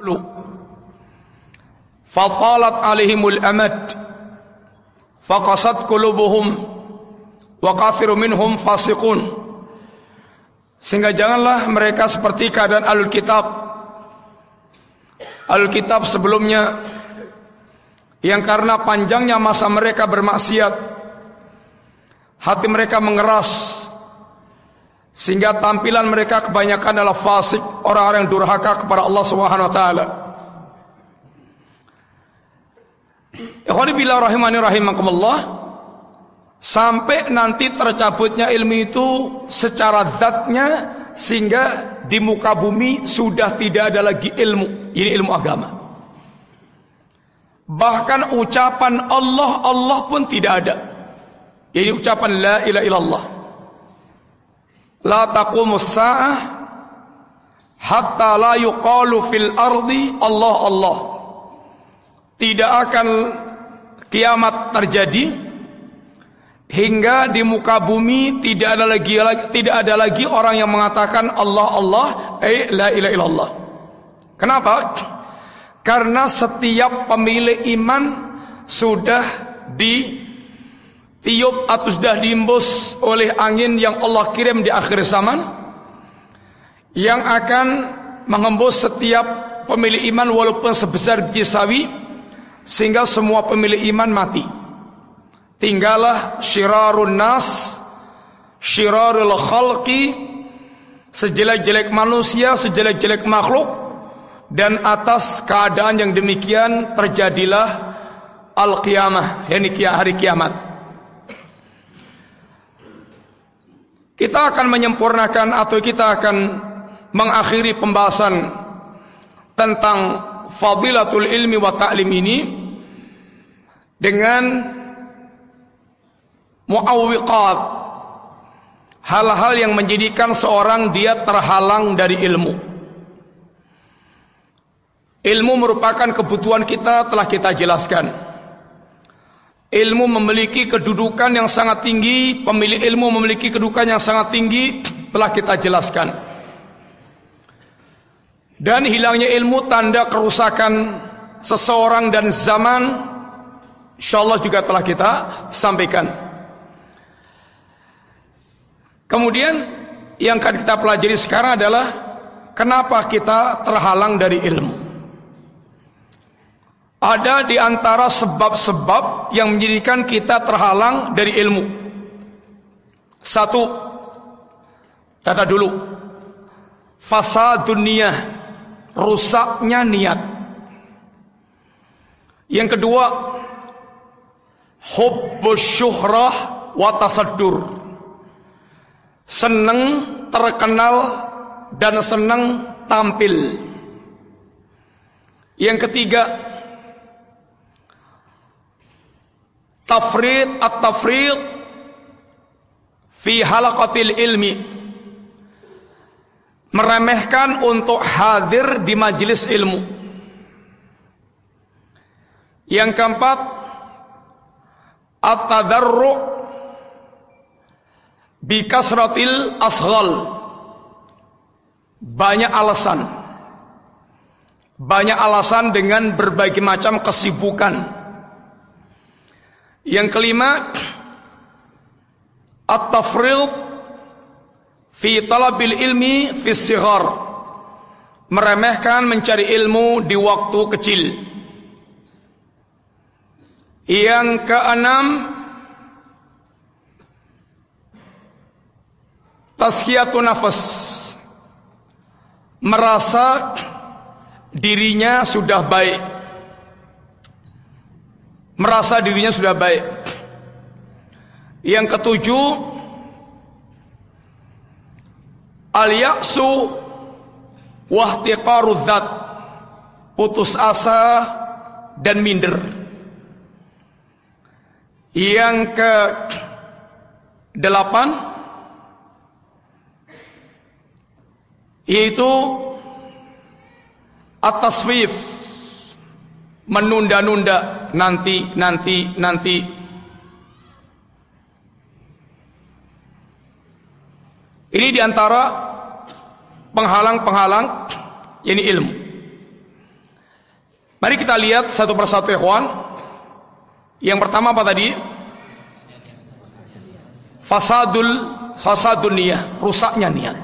fatalat alaihimul amad faqasat qulubuhum wa katsirun minhum fasiqun. Sehingga janganlah mereka seperti keadaan Ahlul Kitab sebelumnya, yang karena panjangnya masa mereka bermaksiat, hati mereka mengeras, sehingga tampilan mereka kebanyakan adalah fasik, orang-orang yang durhaka kepada Allah Subhanahu wa taala. Ikhwani billah rahimani rahimakumullah, sampai nanti tercabutnya ilmu itu secara zatnya, sehingga di muka bumi sudah tidak ada lagi ilmu, ini ilmu agama. Bahkan ucapan Allah pun tidak ada. Ini ucapan la ilaha illallah. La taqumus sa'ah hatta la yuqalu fil ardi Allah Allah. Tidak akan kiamat terjadi hingga di muka bumi tidak ada lagi orang yang mengatakan Allah Allah, la ilaha illallah. Kenapa? Karena setiap pemilik iman sudah ditiup atau sudah diimbus oleh angin yang Allah kirim di akhir zaman, yang akan mengembus setiap pemilik iman walaupun sebesar biji sawi, sehingga semua pemilik iman mati. Tinggallah syirarun nas, syirarul khalqi, sejelek-jelek manusia, sejelek-jelek makhluk. Dan atas keadaan yang demikian terjadilah al-qiyamah, yakni hari kiamat. Kita akan menyempurnakan atau kita akan mengakhiri pembahasan tentang fadilatul ilmi wa ta'lim ini dengan mu'awwiqat, hal-hal yang menjadikan seorang dia terhalang dari ilmu. Ilmu merupakan kebutuhan kita, telah kita jelaskan. Ilmu memiliki kedudukan yang sangat tinggi, pemilik ilmu memiliki kedudukan yang sangat tinggi, telah kita jelaskan. Dan hilangnya ilmu tanda kerusakan seseorang dan zaman, insyaallah juga telah kita sampaikan. Kemudian yang akan kita pelajari sekarang adalah kenapa kita terhalang dari ilmu. Ada di antara sebab-sebab yang menjadikan kita terhalang dari ilmu. Satu, kata dulu, fasadun niyah, rusaknya niat. Yang kedua, hubbus syuhrah wa tasaddur, senang terkenal dan senang tampil. Yang ketiga, at-tafrid fi halaqatil ilmi, meremehkan untuk hadir di majelis ilmu. Yang keempat, at-tadarru' bi kasratil asghal, banyak alasan dengan berbagai macam kesibukan. Yang kelima, at-tafrid fi talabil ilmi fi sighar, meremehkan mencari ilmu di waktu kecil. Yang keenam, tazkiyatun nafas, merasa dirinya sudah baik, merasa dirinya sudah baik. Yang ketujuh, al-ya'su wa ihtiqarudz dzat, putus asa dan minder. Yang ke delapan, yaitu at-taswif, menunda-nunda, nanti. Ini diantara penghalang-penghalang, yakni ilmu. Mari kita lihat satu persatu ikhwan. Yang pertama apa tadi? Fasadun niyah, rusaknya niat.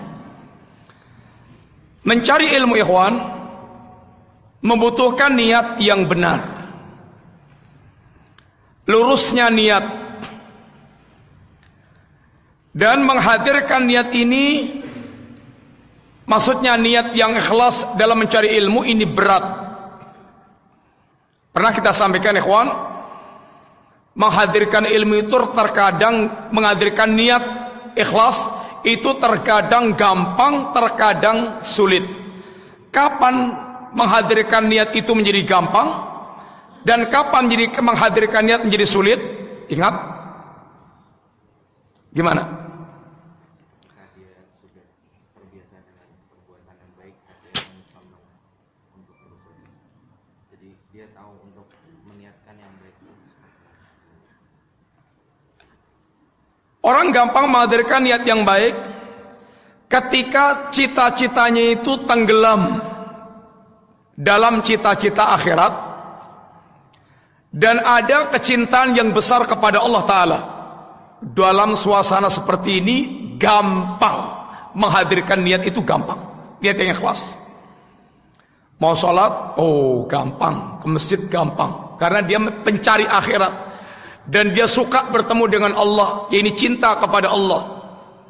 Mencari ilmu ikhwan membutuhkan niat yang benar. Lurusnya niat. Dan menghadirkan niat ini, maksudnya niat yang ikhlas dalam mencari ilmu ini berat. Pernah kita sampaikan ikhwan, menghadirkan ilmu itu terkadang menghadirkan niat ikhlas itu terkadang gampang, terkadang sulit. Kapan menghadirkan niat itu menjadi gampang dan kapan menghadirkan niat menjadi sulit? Ingat? Gimana? Orang gampang menghadirkan niat yang baik ketika cita-citanya itu tenggelam dalam cita-cita akhirat dan ada kecintaan yang besar kepada Allah Ta'ala. Dalam suasana seperti ini gampang menghadirkan niat itu, gampang. Niat yang ikhlas. Mau sholat, oh gampang. Ke masjid gampang, karena dia pencari akhirat dan dia suka bertemu dengan Allah, yaitu cinta kepada Allah.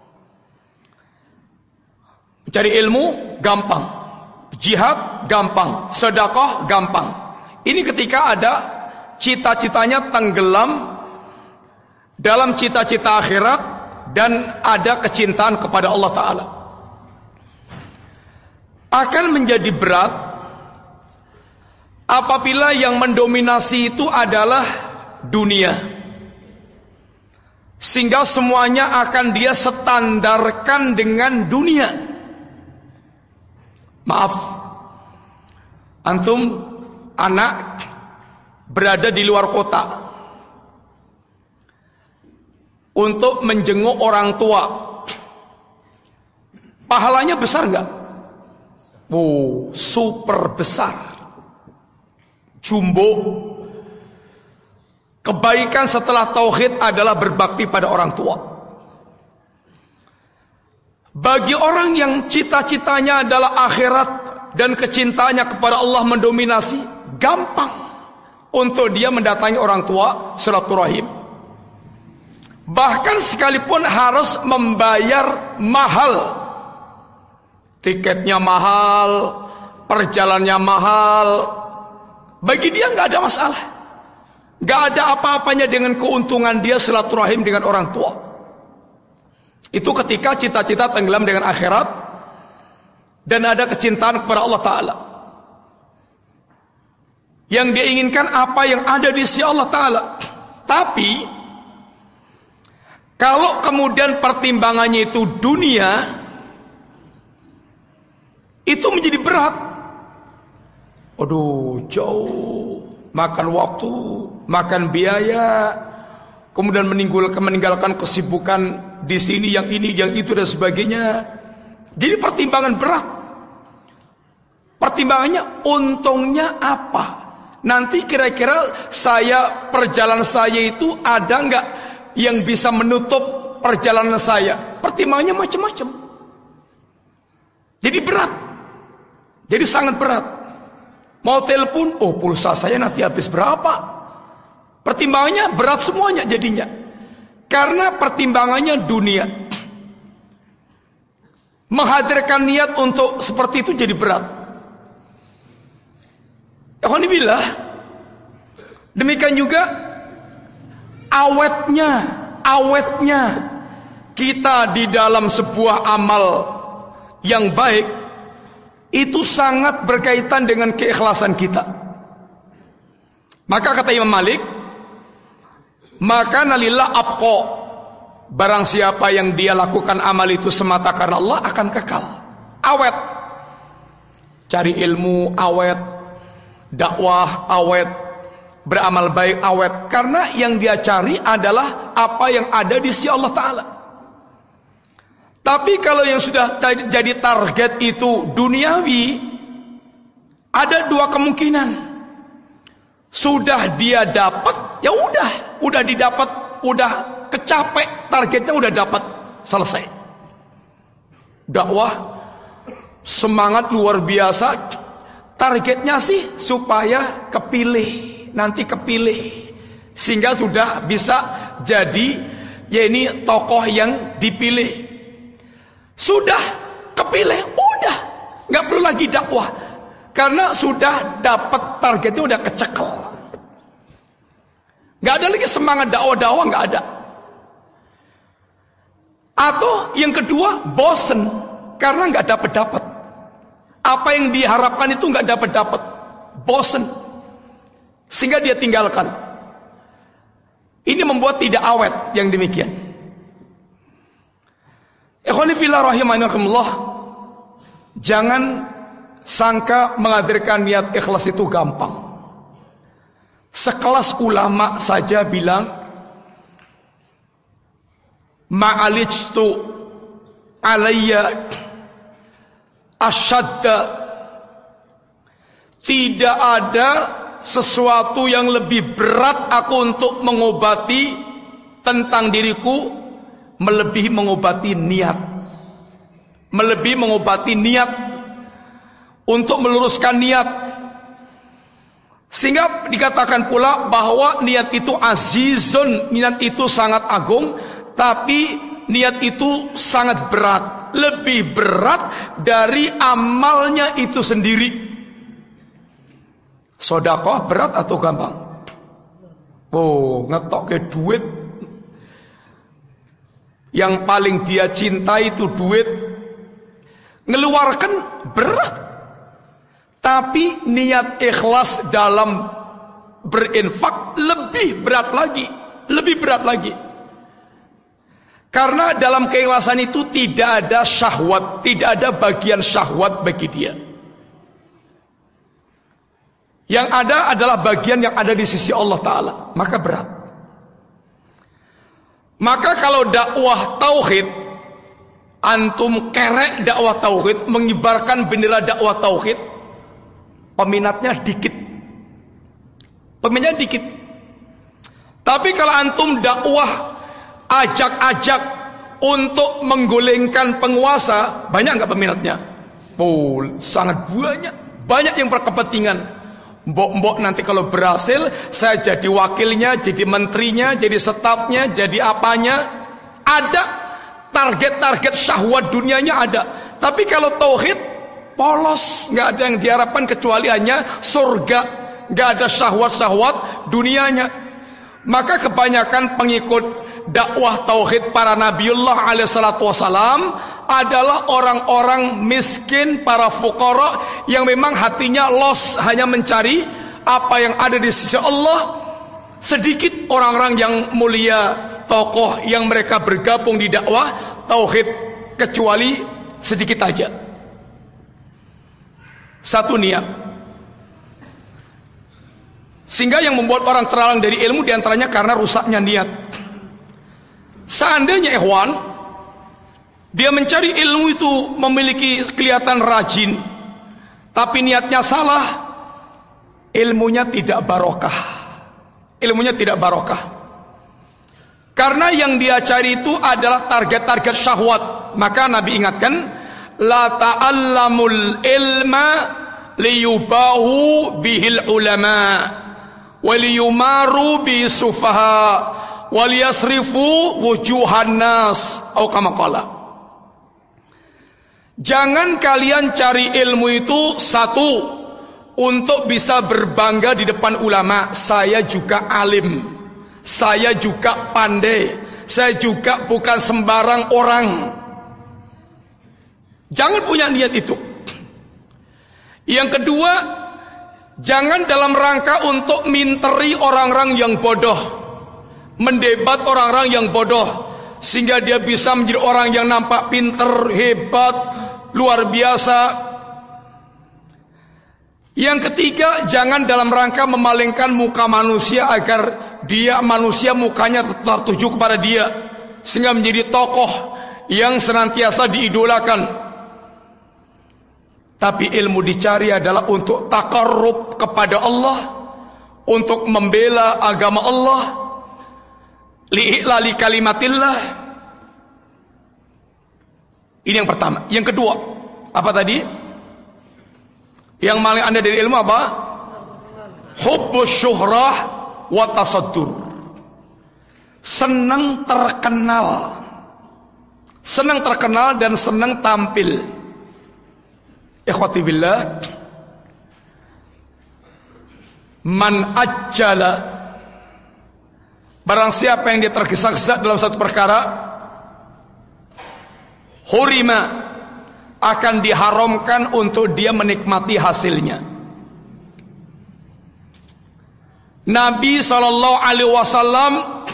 Mencari ilmu gampang, jihad gampang, sedekah gampang. Ini ketika ada cita-citanya tenggelam dalam cita-cita akhirat dan ada kecintaan kepada Allah Ta'ala. Akan menjadi berat apabila yang mendominasi itu adalah dunia, sehingga semuanya akan dia standarkan dengan dunia. Maaf, antum anak berada di luar kota untuk menjenguk orang tua, pahalanya besar enggak? Oh, super besar, jumbo. Kebaikan setelah tauhid adalah berbakti pada orang tua. Bagi orang yang cita-citanya adalah akhirat dan kecintaannya kepada Allah mendominasi, gampang untuk dia mendatangi orang tua, silaturahim. Bahkan sekalipun harus membayar mahal, tiketnya mahal, perjalanannya mahal, bagi dia nggak ada masalah. Gak ada apa-apanya dengan keuntungan dia silaturahim dengan orang tua. Itu ketika cita-cita tenggelam dengan akhirat dan ada kecintaan kepada Allah Ta'ala. Yang dia inginkan apa yang ada di sisi Allah Ta'ala. Tapi kalau kemudian pertimbangannya itu dunia, itu menjadi berat. Aduh, jauh, makan waktu, makan biaya, kemudian meninggalkan kesibukan di sini, yang ini, yang itu dan sebagainya. Jadi pertimbangan berat. Pertimbangannya untungnya apa? Nanti kira-kira perjalanan saya itu ada nggak yang bisa menutup perjalanan saya? Pertimbangannya macam-macam. Jadi berat. Jadi sangat berat. Mau telepon, oh pulsa saya nanti habis berapa? Pertimbangannya berat semuanya jadinya. Karena pertimbangannya dunia. Menghadirkan niat untuk seperti itu jadi berat. Alhamdulillah. Demikian juga awetnya kita di dalam sebuah amal yang baik itu sangat berkaitan dengan keikhlasan kita. Maka kata Imam Malik, maka nalillah abqa, barang siapa yang dia lakukan amal itu semata karena Allah akan kekal, awet. Cari ilmu awet, dakwah awet, beramal baik awet, karena yang dia cari adalah apa yang ada di sisi Allah Ta'ala. Tapi kalau yang sudah jadi target itu duniawi, ada dua kemungkinan. Sudah dia dapat, ya udah didapat, udah kecapek, targetnya udah dapat, selesai. Dakwah semangat luar biasa, targetnya sih supaya kepilih, nanti kepilih, sehingga sudah bisa jadi ya ini tokoh yang dipilih. Sudah kepilih, udah nggak perlu lagi dakwah, karena sudah dapat targetnya, udah kecekel. Nggak ada lagi semangat dakwah, nggak ada. Atau yang kedua, bosen karena nggak dapat. Apa yang diharapkan itu nggak dapat, bosen, sehingga dia tinggalkan. Ini membuat tidak awet yang demikian. Ikhwani fillah rahimakumullah, jangan sangka menghadirkan niat ikhlas itu gampang. Sekelas ulama saja bilang, ma'alijtu alayya asyadda, tidak ada sesuatu yang lebih berat aku untuk mengobati tentang diriku melebihi mengobati niat, melebihi mengobati niat, untuk meluruskan niat. Sehingga dikatakan pula bahwa niat itu azizun, niat itu sangat agung, tapi niat itu sangat berat, lebih berat dari amalnya itu sendiri. Sedekah berat atau gampang? Oh, ngetok ke duit, yang paling dia cintai itu duit, ngeluarkan berat. Tapi niat ikhlas dalam berinfak lebih berat lagi, lebih berat lagi. Karena dalam keikhlasan itu tidak ada syahwat, tidak ada bagian syahwat bagi dia. Yang ada adalah bagian yang ada di sisi Allah Ta'ala, maka berat. Maka kalau dakwah tauhid, antum kerek dakwah tauhid, mengibarkan bendera dakwah tauhid, peminatnya dikit. Peminatnya dikit. Tapi kalau antum dakwah ajak-ajak untuk menggulingkan penguasa, banyak nggak peminatnya? Oh, sangat banyak. Banyak yang berkepentingan. Mbok-mbok nanti kalau berhasil, saya jadi wakilnya, jadi menterinya, jadi stafnya, jadi apanya. Ada target-target syahwat dunianya ada. Tapi kalau tauhid, polos, nggak ada yang diharapkan kecuali hanya surga, nggak ada syahwat-syahwat dunianya. Maka kebanyakan pengikut dakwah tauhid para nabiullah alaihissalatu wassalam adalah orang-orang miskin, para fuqara yang memang hatinya los, hanya mencari apa yang ada di sisi Allah. Sedikit orang-orang yang mulia, tokoh yang mereka bergabung di dakwah tauhid, kecuali sedikit aja. Satu niat. Sehingga yang membuat orang terhalang dari ilmu diantaranya karena rusaknya niat. Seandainya ikhwan, dia mencari ilmu itu memiliki kelihatan rajin, tapi niatnya salah, ilmunya tidak barokah. Ilmunya tidak barokah. Karena yang dia cari itu adalah target-target syahwat. Maka Nabi ingatkan, la ta'allamul ilma liyubahu bihil ulama waliyumaru bisufaha waliyasrifu wujuhan nas, atau kama qala. Jangan kalian cari ilmu itu satu untuk bisa berbangga di depan ulama, saya juga alim, saya juga pandai, saya juga bukan sembarang orang. Jangan punya niat itu. Yang kedua, jangan dalam rangka untuk minteri orang-orang yang bodoh, mendebat orang-orang yang bodoh, sehingga dia bisa menjadi orang yang nampak pinter, hebat, luar biasa. Yang ketiga, jangan dalam rangka memalingkan muka manusia agar dia manusia mukanya tertuju kepada dia, sehingga menjadi tokoh yang senantiasa diidolakan. Tapi ilmu dicari adalah untuk takarrub kepada Allah, untuk membela agama Allah, li'ilali kalimatillah. Ini yang pertama. Yang kedua, apa tadi? Yang paling anda dari ilmu apa? Hubbus syuhrah wa tasaddur. Senang terkenal. Senang terkenal dan senang tampil. Ikhwati billah, man ajjala, barang siapa yang dia tergesa-gesa dalam satu perkara, hurima, akan diharamkan untuk dia menikmati hasilnya. Nabi SAW,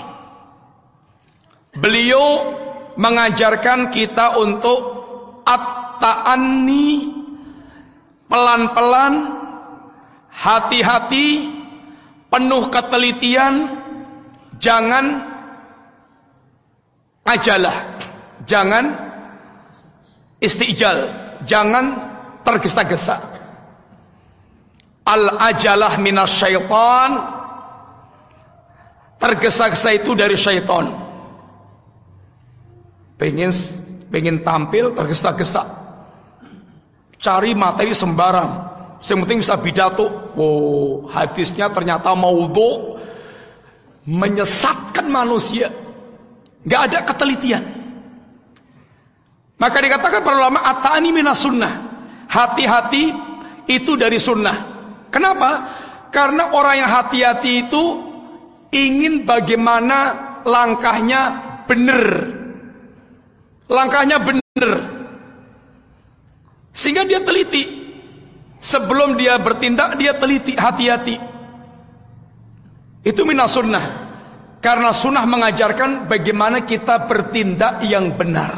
beliau mengajarkan kita untuk at-ta'anni, pelan-pelan, hati-hati, penuh ketelitian, jangan ajalah, jangan istijal, jangan tergesa-gesa. Al-ajalah minasyaitan, tergesa-gesa itu dari syaitan. Pengen tampil tergesa-gesa, cari materi sembarang, yang penting bisa pidato. Oh, hadisnya ternyata maudhu, menyesatkan manusia, nggak ada ketelitian. Maka dikatakan para ulama, at-ta'ani minas sunnah, hati-hati itu dari sunnah. Kenapa? Karena orang yang hati-hati itu ingin bagaimana langkahnya benar. Langkahnya benar, sehingga dia teliti. Sebelum dia bertindak, dia teliti, hati-hati. Itu minas sunnah. Karena sunnah mengajarkan bagaimana kita bertindak yang benar.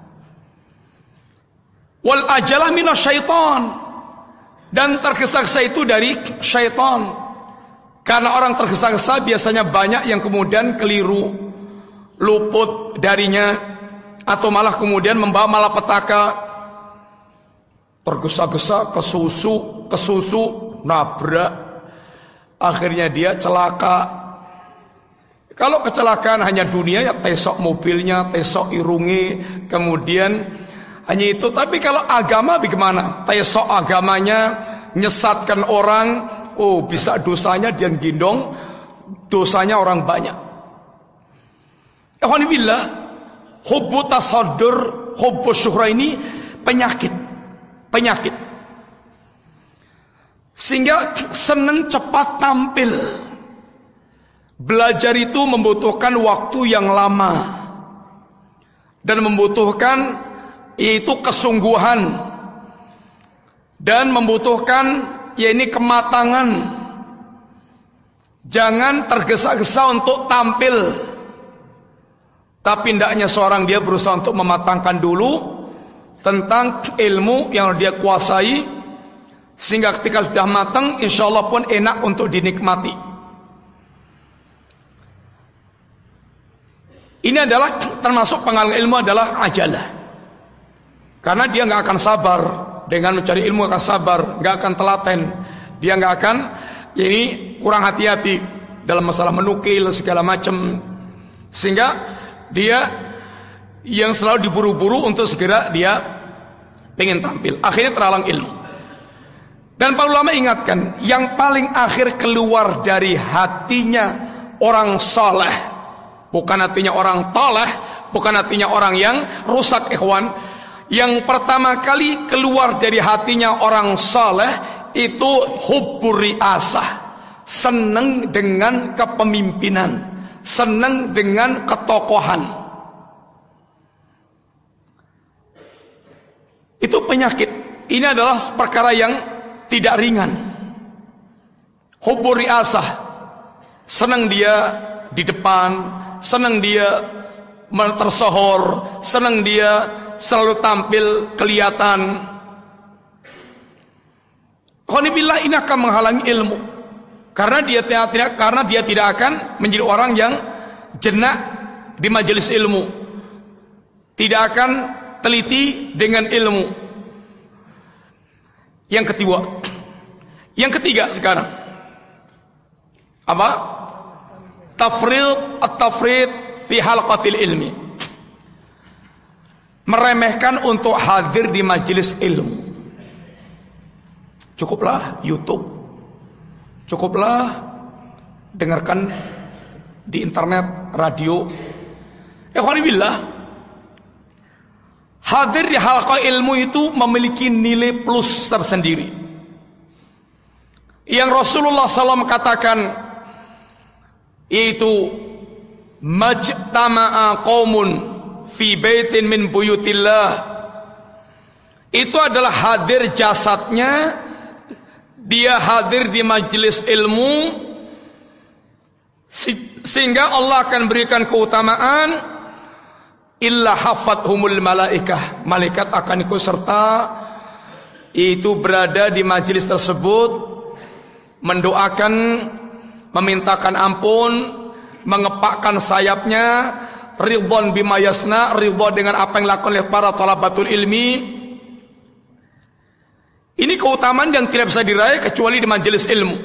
Wal ajalah minas syaitan, dan tergesa-gesa itu dari syaitan. Karena orang tergesa-gesa biasanya banyak yang kemudian keliru, luput darinya, atau malah kemudian membawa malapetaka. Tergesa-gesa ke susu, nabrak, akhirnya dia celaka. Kalau kecelakaan hanya dunia, ya tesok mobilnya, tesok irungi, kemudian hanya itu. Tapi kalau agama bagaimana? Tesok agamanya, nyesatkan orang, oh bisa dosanya dia gendong, dosanya orang banyak. Alhamdulillah, hubbu tasaddur, hubbu syuhra ini penyakit. Sehingga senang cepat tampil. Belajar itu membutuhkan waktu yang lama, dan membutuhkan yaitu kesungguhan, dan membutuhkan yaitu kematangan. Jangan tergesa-gesa untuk tampil. Tapi hendaknya seorang dia berusaha untuk mematangkan dulu tentang ilmu yang dia kuasai, sehingga ketika sudah matang, insya Allah pun enak untuk dinikmati. Ini adalah termasuk pengalaman ilmu adalah ajalah. Karena dia nggak akan sabar dengan mencari ilmu, akan sabar, nggak akan telaten, dia nggak akan ini kurang hati-hati dalam masalah menukil segala macam, sehingga dia yang selalu diburu-buru untuk segera dia pengen tampil, akhirnya terhalang ilmu. Dan para ulama ingatkan, yang paling akhir keluar dari hatinya orang saleh, bukan hatinya orang taleh, bukan hatinya orang yang rusak, ikhwan. Yang pertama kali keluar dari hatinya orang saleh itu hubbur riasah, senang dengan kepemimpinan, senang dengan ketokohan. Itu penyakit. Ini adalah perkara yang tidak ringan. Hubbur riasah, senang dia di depan, senang dia tersohor, senang dia selalu tampil kelihatan. Alhamdulillah, ini akan menghalangi ilmu. Karena dia tidak akan menjadi orang yang jenak di majelis ilmu, tidak akan teliti dengan ilmu. Yang ketiga sekarang, Apa? At-tafrid fi halaqatil ilmi. Meremehkan untuk hadir di majelis ilmu. Cukuplah YouTube, cukuplah dengarkan di internet, radio. Ikhwani billah, hadir di halaqah ilmu itu memiliki nilai plus tersendiri. Yang Rasulullah SAW katakan, yaitu majtama'a qaumun fi baitin min buyutillah, itu adalah hadir jasadnya, dia hadir di majelis ilmu, sehingga Allah akan berikan keutamaan, illa hafathumul malaikah, malaikat akan ikut serta, itu berada di majelis tersebut, mendoakan, memintakan ampun, mengepakkan sayapnya, ridwan bima yasna, ridha dengan apa yang dilakukan oleh para talabatul ilmi. Ini keutamaan yang tidak bisa diraih kecuali di majelis ilmu.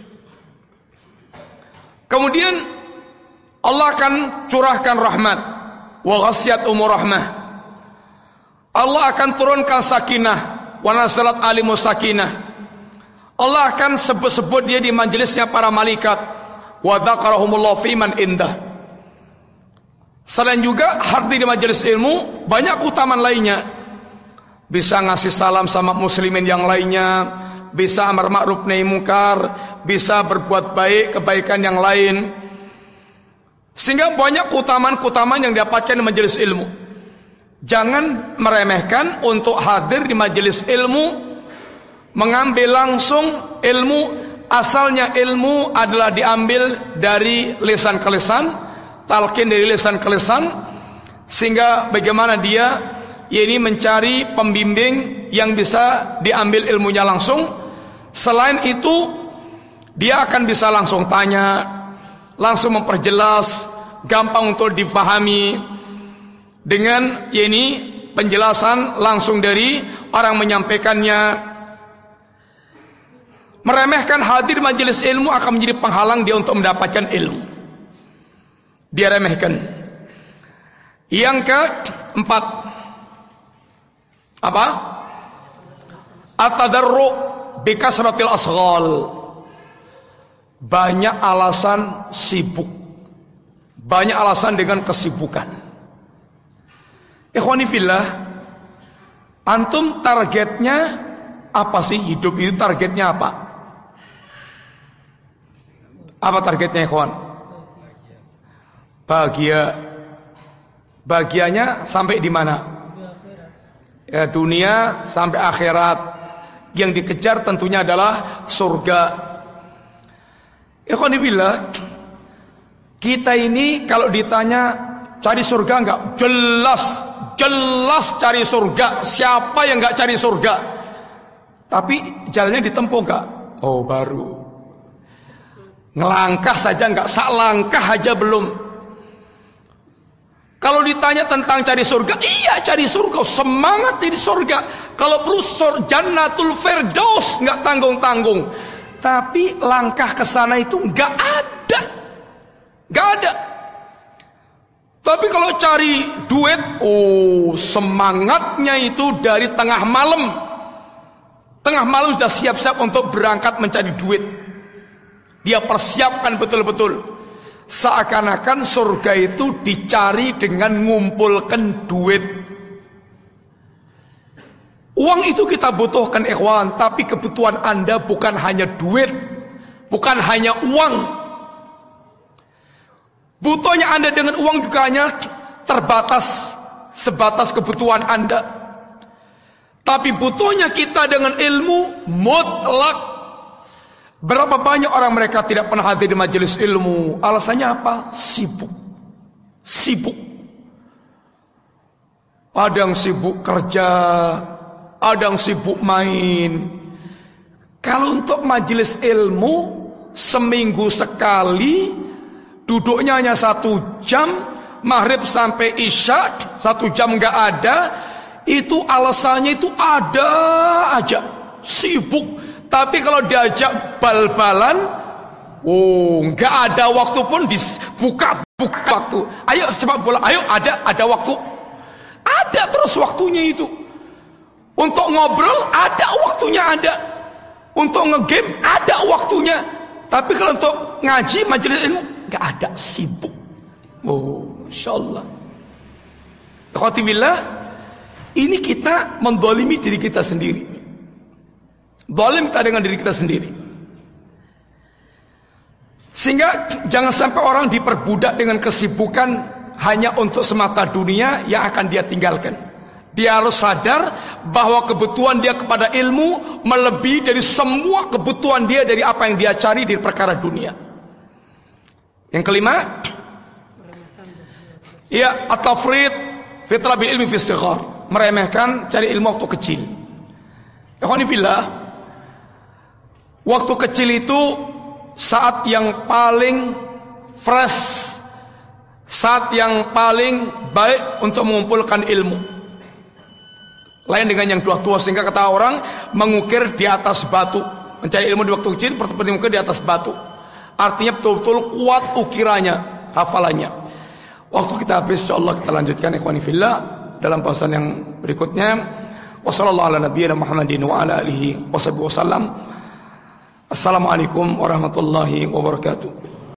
Kemudian Allah akan curahkan rahmat, wa ghasyat umur rahmah. Allah akan turunkan sakinah, wa nazalat alimus sakinah. Allah akan sebut-sebut dia di majelisnya para malaikat, wa dzakarahumullahu fiman indah. Selain juga hadir di majelis ilmu, banyak keutamaan lainnya. Bisa ngasih salam sama muslimin yang lainnya, bisa amar ma'ruf nahi munkar, bisa berbuat baik, kebaikan yang lain. Sehingga banyak keutamaan-keutamaan yang didapatkan di majelis ilmu. Jangan meremehkan untuk hadir di majelis ilmu, mengambil langsung ilmu. Asalnya ilmu adalah diambil dari lisan ke lisan, talqin dari lisan ke lisan, sehingga bagaimana dia ini mencari pembimbing yang bisa diambil ilmunya langsung. Selain itu, dia akan bisa langsung tanya, langsung memperjelas, gampang untuk difahami dengan ini penjelasan langsung dari orang menyampaikannya. Meremehkan hadir majelis ilmu akan menjadi penghalang dia untuk mendapatkan ilmu. Dia remehkan. Yang keempat, apa? At-tadarru bi kasratil asghal. Banyak alasan sibuk. Banyak alasan dengan kesibukan. Ikhwani fillah, antum targetnya apa sih? Hidup itu targetnya apa? Apa targetnya, ikhwan? Bahagia. Bahagianya sampai di mana? Ya, dunia sampai akhirat. Yang dikejar tentunya adalah surga. Ikhwan billah, kita ini kalau ditanya cari surga enggak? Jelas cari surga. Siapa yang enggak cari surga? Tapi jalannya ditempuh enggak? Oh, baru. Ngelangkah saja enggak, sak langkah aja belum. Kalau ditanya tentang cari surga, iya cari surga, semangat di surga. Kalau perlu Jannatul Firdaus, enggak tanggung-tanggung. Tapi langkah ke sana itu enggak ada. Enggak ada. Tapi kalau cari duit, oh, semangatnya itu dari tengah malam. Tengah malam sudah siap-siap untuk berangkat mencari duit. Dia persiapkan betul-betul. Seakan-akan surga itu dicari dengan ngumpulkan duit. Uang itu kita butuhkan, ikhwan, tapi kebutuhan Anda bukan hanya duit, bukan hanya uang. Butuhnya Anda dengan uang juga hanya terbatas, sebatas kebutuhan Anda. Tapi butuhnya kita dengan ilmu mutlak. Berapa banyak orang mereka tidak pernah hadir di majelis ilmu? Alasannya apa? Sibuk. Ada yang sibuk kerja, ada yang sibuk main. Kalau untuk majelis ilmu, seminggu sekali, duduknya hanya 1 jam, maghrib sampai isya, 1 jam nggak ada. Itu alasannya itu ada aja, sibuk. Tapi kalau diajak bal-balan, Oh, nggak ada waktu pun dibuka waktu. Ayo sepak bola, ayo ada waktu. Ada terus waktunya itu. Untuk ngobrol ada waktunya ada. Untuk ngegame ada waktunya. Tapi kalau untuk ngaji majelis ilmu nggak ada, sibuk. Oh, insyaallah. Alhamdulillah, ini kita mendolimi diri kita sendiri. Dolim kita dengan diri kita sendiri. Sehingga jangan sampai orang diperbudak dengan kesibukan hanya untuk semata dunia yang akan dia tinggalkan. Dia harus sadar bahwa kebutuhan dia kepada ilmu melebihi dari semua kebutuhan dia dari apa yang dia cari di perkara dunia. Yang kelima, ya at-tafrid fi talabil ilmi fi istighfar, meremehkan cari ilmu waktu kecil. Ikhwani fillah, waktu kecil itu saat yang paling fresh, saat yang paling baik untuk mengumpulkan ilmu. Lain dengan yang tua-tua, sehingga kata orang mengukir di atas batu. Mencari ilmu di waktu kecil seperti mengukir di atas batu. Artinya betul-betul kuat ukirannya, hafalannya. Waktu kita habis, insyaallah kita lanjutkan ikhwani fillah dalam bahasan yang berikutnya. Wassallallahu ala nabiyyina Muhammadin wa ala alihi wasallam. Assalamualaikum warahmatullahi wabarakatuh.